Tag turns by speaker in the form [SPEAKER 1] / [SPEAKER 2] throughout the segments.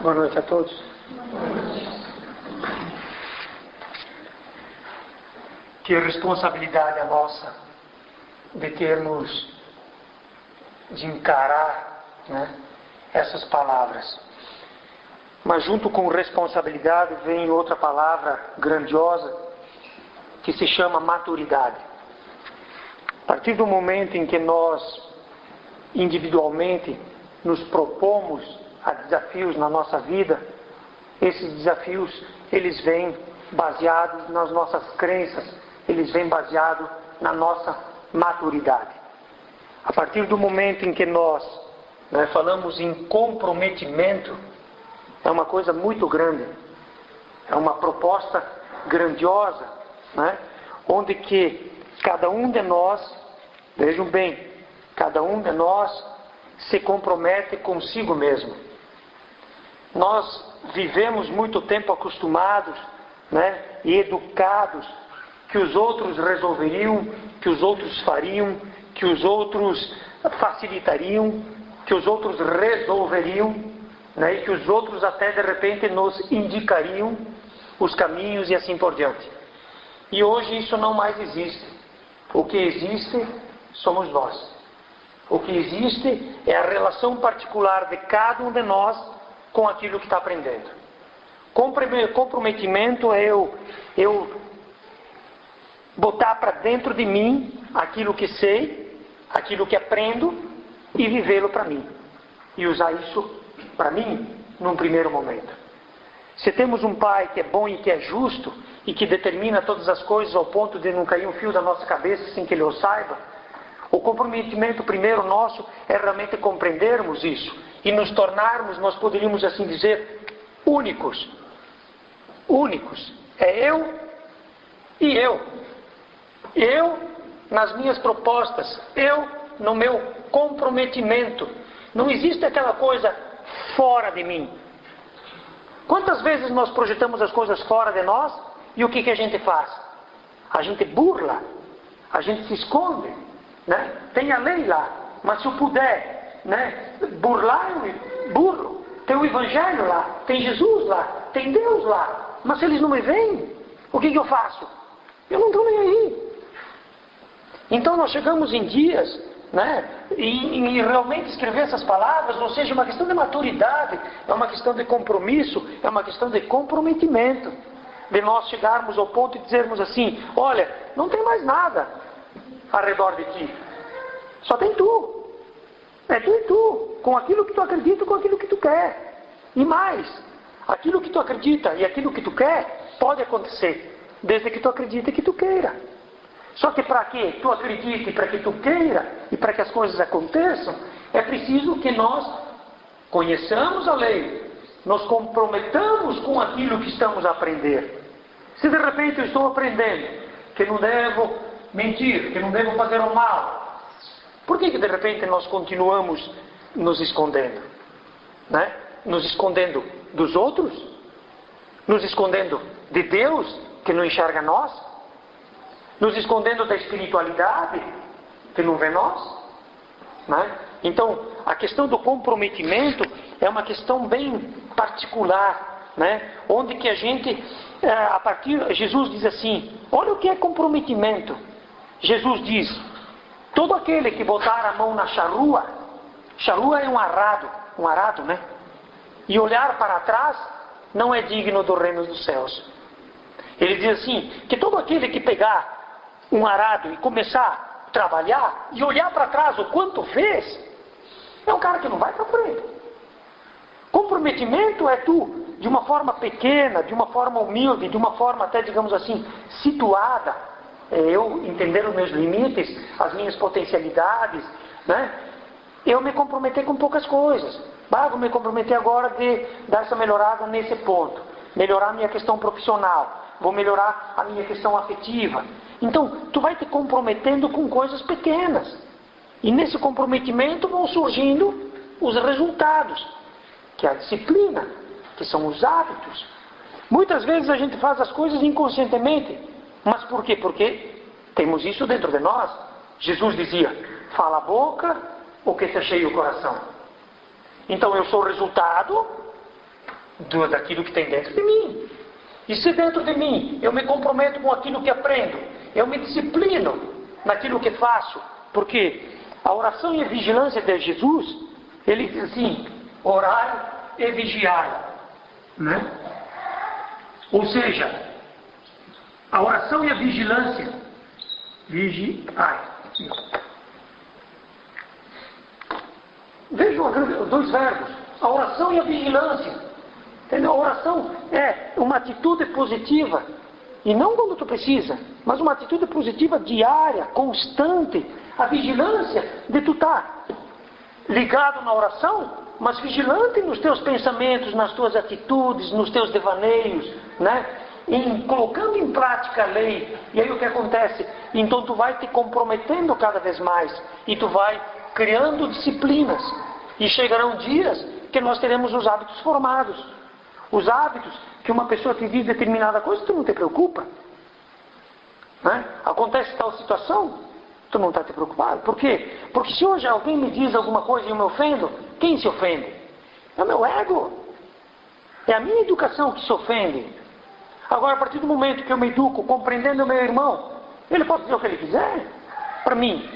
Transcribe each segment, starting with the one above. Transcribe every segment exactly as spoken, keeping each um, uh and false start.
[SPEAKER 1] Boa noite a todos. Que responsabilidade a nossa de termos de encarar, né, essas palavras. Mas junto com responsabilidade vem outra palavra grandiosa que se chama maturidade. A partir do momento em que nós individualmente nos propomos a desafios na nossa vida, esses desafios eles vêm baseados nas nossas crenças, eles vêm baseados na nossa maturidade. A partir do momento em que nós, né, falamos em comprometimento, é uma coisa muito grande, é uma proposta grandiosa, né, onde que cada um de nós, vejam bem, cada um de nós se compromete consigo mesmo. Nós vivemos muito tempo acostumados, né, e educados que os outros resolveriam, que os outros fariam, que os outros facilitariam, que os outros resolveriam, né, e que os outros até de repente nos indicariam os caminhos e assim por diante. E hoje isso não mais existe. O que existe somos nós. O que existe é a relação particular de cada um de nós com aquilo que está aprendendo. Comprometimento é eu, eu botar para dentro de mim aquilo que sei, aquilo que aprendo e vivê-lo para mim. E usar isso para mim num primeiro momento. Se temos um pai que é bom e que é justo e que determina todas as coisas ao ponto de não cair um fio da nossa cabeça sem que ele o saiba, o comprometimento primeiro nosso é realmente compreendermos isso e nos tornarmos, nós poderíamos assim dizer, únicos. Únicos. É eu e eu. Eu nas minhas propostas, eu no meu comprometimento. Não existe aquela coisa fora de mim. Quantas vezes nós projetamos as coisas fora de nós e o que, que a gente faz? A gente burla, a gente se esconde, né? Tem a lei lá, mas se eu puder, né, burlar, eu burlo. Tem o Evangelho lá, tem Jesus lá, tem Deus lá, mas se eles não me veem, o que, que eu faço? Eu não estou nem aí. Então nós chegamos em dias, né, e, e realmente escrever essas palavras, ou seja, uma questão de maturidade, é uma questão de compromisso, é uma questão de comprometimento, de nós chegarmos ao ponto de dizermos assim, olha, não tem mais nada ao redor de ti, só tem tu, é tu e tu, com aquilo que tu acredita, com aquilo que tu quer, e mais, aquilo que tu acredita e aquilo que tu quer, pode acontecer, desde que tu acredite que tu queira. Só que para que tu acredite, para que tu queira e para que as coisas aconteçam, é preciso que nós conheçamos a lei, nos comprometamos com aquilo que estamos a aprender. Se de repente eu estou aprendendo que não devo mentir, que não devo fazer o mal, por que que de repente nós continuamos nos escondendo? Né? Nos escondendo dos outros? Nos escondendo de Deus, que não enxerga nós? Nos escondendo da espiritualidade, que não vê nós? Né? Então, a questão do comprometimento é uma questão bem particular, né? Onde que a gente, a partir, Jesus diz assim, olha o que é comprometimento. Jesus diz, todo aquele que botar a mão na charrua, charrua é um arado, um arado, né? E olhar para trás, não é digno do reino dos céus. Ele diz assim, que todo aquele que pegar um arado e começar a trabalhar e olhar para trás o quanto fez, é um cara que não vai para frente. Comprometimento é tu, de uma forma pequena, de uma forma humilde, de uma forma até, digamos assim, situada, é eu entender os meus limites, as minhas potencialidades, né? Eu me comprometer com poucas coisas. Ah, vou me comprometer agora de dar essa melhorada nesse ponto, melhorar a minha questão profissional, vou melhorar a minha questão afetiva. Então, tu vai te comprometendo com coisas pequenas. E nesse comprometimento vão surgindo os resultados, que é a disciplina, que são os hábitos. Muitas vezes a gente faz as coisas inconscientemente. Mas por quê? Porque temos isso dentro de nós. Jesus dizia, fala a boca, o que está cheio o coração. Então eu sou resultado do, daquilo que tem dentro de mim. E se dentro de mim eu me comprometo com aquilo que aprendo, eu me disciplino naquilo que faço, porque a oração e a vigilância de Jesus, ele diz assim, orai e vigiai, né? Ou seja, a oração e a vigilância, vigiai. Vejam os dois verbos, a oração e a vigilância. Entendeu? A oração é uma atitude positiva, e não quando tu precisa, mas uma atitude positiva diária, constante. A vigilância de tu estar ligado na oração, mas vigilante nos teus pensamentos, nas tuas atitudes, nos teus devaneios, né? Em, colocando em prática a lei. E aí o que acontece? Então tu vai te comprometendo cada vez mais, e tu vai criando disciplinas, e chegarão dias que nós teremos os hábitos formados. Os hábitos que uma pessoa que vive determinada coisa, tu não te preocupa, né? Acontece tal situação, tu não está te preocupado. Por quê? Porque se hoje alguém me diz alguma coisa e eu me ofendo, quem se ofende? É o meu ego. É a minha educação que se ofende. Agora, a partir do momento que eu me educo compreendendo o meu irmão, ele pode dizer o que ele quiser para mim.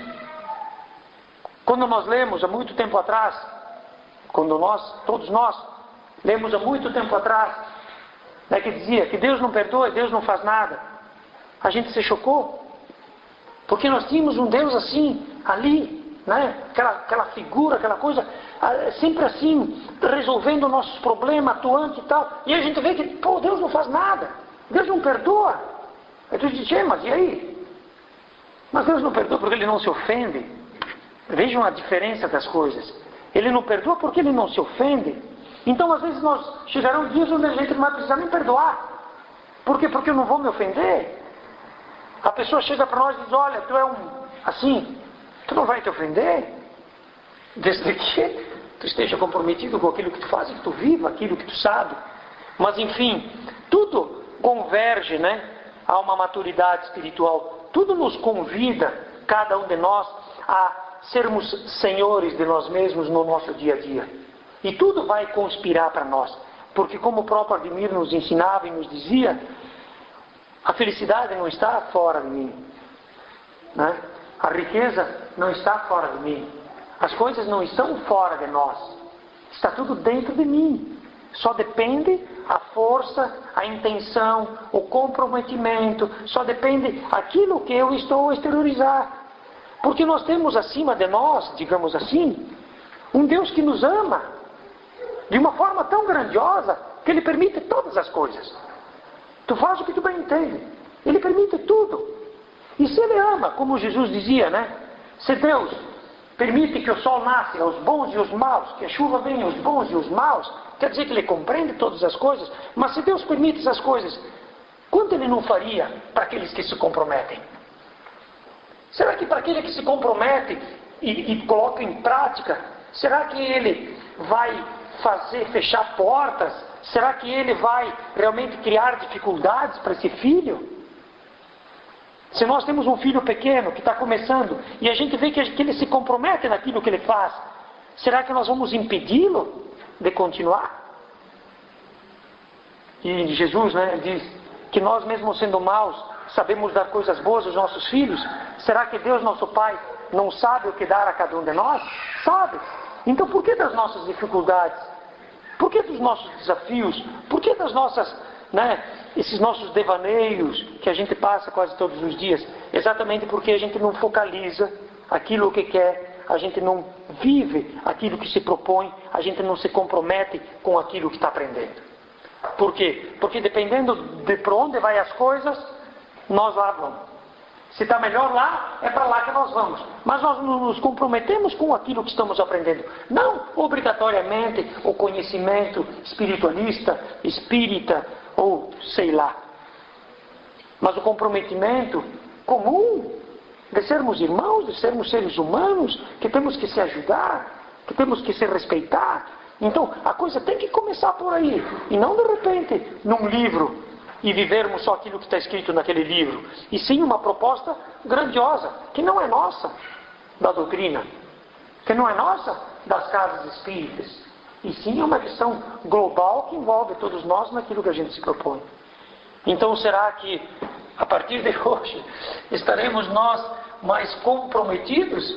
[SPEAKER 1] Quando nós lemos há muito tempo atrás, quando nós, todos nós, lemos há muito tempo atrás, né, que dizia que Deus não perdoa, Deus não faz nada. A gente se chocou, porque nós tínhamos um Deus assim, ali, né, aquela, aquela figura, aquela coisa, sempre assim, resolvendo nossos problemas, atuante e tal. E a gente vê que, pô, Deus não faz nada, Deus não perdoa. Aí tu diz, mas e aí? Mas Deus não perdoa porque Ele não se ofende. Vejam a diferença das coisas. Ele não perdoa porque Ele não se ofende. Então, às vezes, nós chegarão dias onde a gente não vai precisar nem perdoar. Por quê? Porque eu não vou me ofender. A pessoa chega para nós e diz, olha, tu é um assim, tu não vai te ofender, desde que tu esteja comprometido com aquilo que tu faz, que tu viva aquilo que tu sabe. Mas, enfim, tudo converge, né, a uma maturidade espiritual. Tudo nos convida, cada um de nós, a sermos senhores de nós mesmos no nosso dia a dia. E tudo vai conspirar para nós. Porque como o próprio Ademir nos ensinava e nos dizia, a felicidade não está fora de mim, né? A riqueza não está fora de mim. As coisas não estão fora de nós. Está tudo dentro de mim. Só depende a força, a intenção, o comprometimento. Só depende aquilo que eu estou a exteriorizar. Porque nós temos acima de nós, digamos assim, um Deus que nos ama de uma forma tão grandiosa que Ele permite todas as coisas. Tu faz o que tu bem entende. Ele permite tudo. E se Ele ama, como Jesus dizia, né? Se Deus permite que o sol nasça aos bons e aos maus, que a chuva venha aos bons e aos maus, quer dizer que Ele compreende todas as coisas. Mas se Deus permite essas coisas, quanto Ele não faria para aqueles que se comprometem? Será que para aquele que se compromete e, e coloca em prática, será que Ele vai fazer fechar portas? Será que Ele vai realmente criar dificuldades para esse filho? Se nós temos um filho pequeno que está começando e a gente vê que, que ele se compromete naquilo que ele faz, será que nós vamos impedi-lo de continuar? E Jesus, né, diz que nós mesmos sendo maus sabemos dar coisas boas aos nossos filhos. Será que Deus, nosso Pai, não sabe o que dar a cada um de nós? Sabe. Então por que das nossas dificuldades? Por que dos nossos desafios? Por que das nossas, né, esses nossos devaneios que a gente passa quase todos os dias? Exatamente porque a gente não focaliza aquilo que quer, a gente não vive aquilo que se propõe, a gente não se compromete com aquilo que está aprendendo. Por quê? Porque dependendo de para onde vai as coisas, nós lá vamos. Se está melhor lá, é para lá que nós vamos. Mas nós nos comprometemos com aquilo que estamos aprendendo. Não obrigatoriamente o conhecimento espiritualista, espírita, ou sei lá. Mas o comprometimento comum de sermos irmãos, de sermos seres humanos, que temos que se ajudar, que temos que se respeitar. Então, a coisa tem que começar por aí. E não de repente, num livro, e vivermos só aquilo que está escrito naquele livro. E sim uma proposta grandiosa, que não é nossa, da doutrina, que não é nossa, das casas espíritas, e sim é uma visão global que envolve todos nós naquilo que a gente se propõe. Então, será que a partir de hoje estaremos nós mais comprometidos?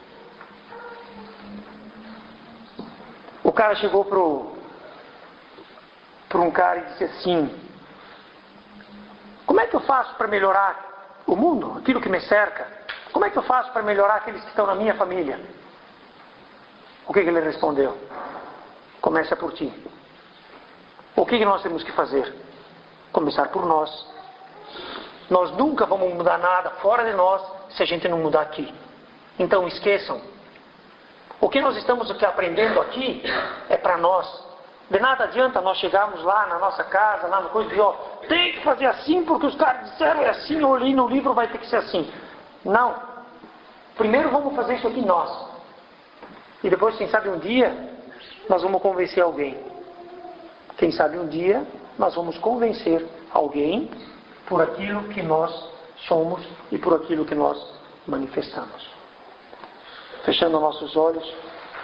[SPEAKER 1] O cara chegou pro para um cara e disse assim: como é que eu faço para melhorar o mundo, aquilo que me cerca? Como é que eu faço para melhorar aqueles que estão na minha família? O que, que ele respondeu? Começa por ti. O que, que nós temos que fazer? Começar por nós. Nós nunca vamos mudar nada fora de nós se a gente não mudar aqui. Então esqueçam. O que nós estamos aqui aprendendo aqui é para nós. De nada adianta nós chegarmos lá na nossa casa, lá no coisa, e ó, tem que fazer assim porque os caras disseram é assim, ou ali no livro vai ter que ser assim. Não. Primeiro vamos fazer isso aqui nós. E depois, quem sabe um dia, nós vamos convencer alguém. Quem sabe um dia, nós vamos convencer alguém por aquilo que nós somos e por aquilo que nós manifestamos. Fechando nossos olhos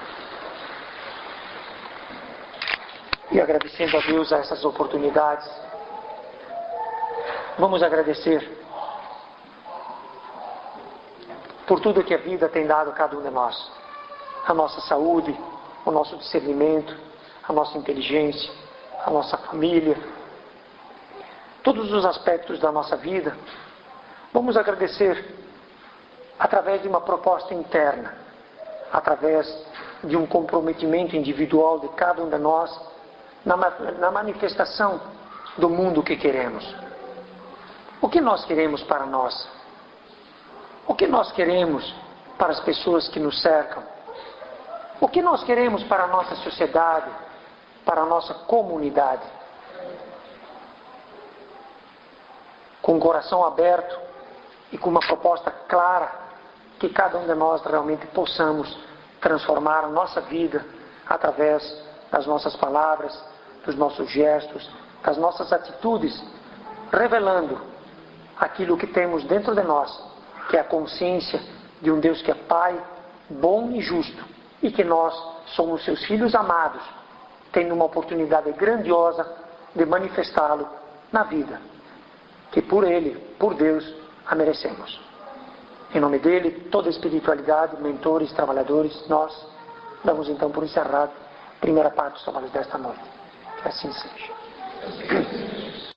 [SPEAKER 1] e agradecendo a Deus a essas oportunidades, vamos agradecer por tudo que a vida tem dado a cada um de nós. A nossa saúde, o nosso discernimento, a nossa inteligência, a nossa família, todos os aspectos da nossa vida. Vamos agradecer através de uma proposta interna, através de um comprometimento individual de cada um de nós na, na manifestação do mundo que queremos. O que nós queremos para nós? O que nós queremos para as pessoas que nos cercam? O que nós queremos para a nossa sociedade, para a nossa comunidade? Com o coração aberto e com uma proposta clara, que cada um de nós realmente possamos transformar a nossa vida através das nossas palavras, dos nossos gestos, das nossas atitudes, revelando aquilo que temos dentro de nós, que é a consciência de um Deus que é Pai, bom e justo, e que nós somos seus filhos amados, tendo uma oportunidade grandiosa de manifestá-lo na vida, que por Ele, por Deus, a merecemos. Em nome dele, toda a espiritualidade, mentores, trabalhadores, nós damos então por encerrado a primeira parte dos trabalhos desta noite. Que assim seja.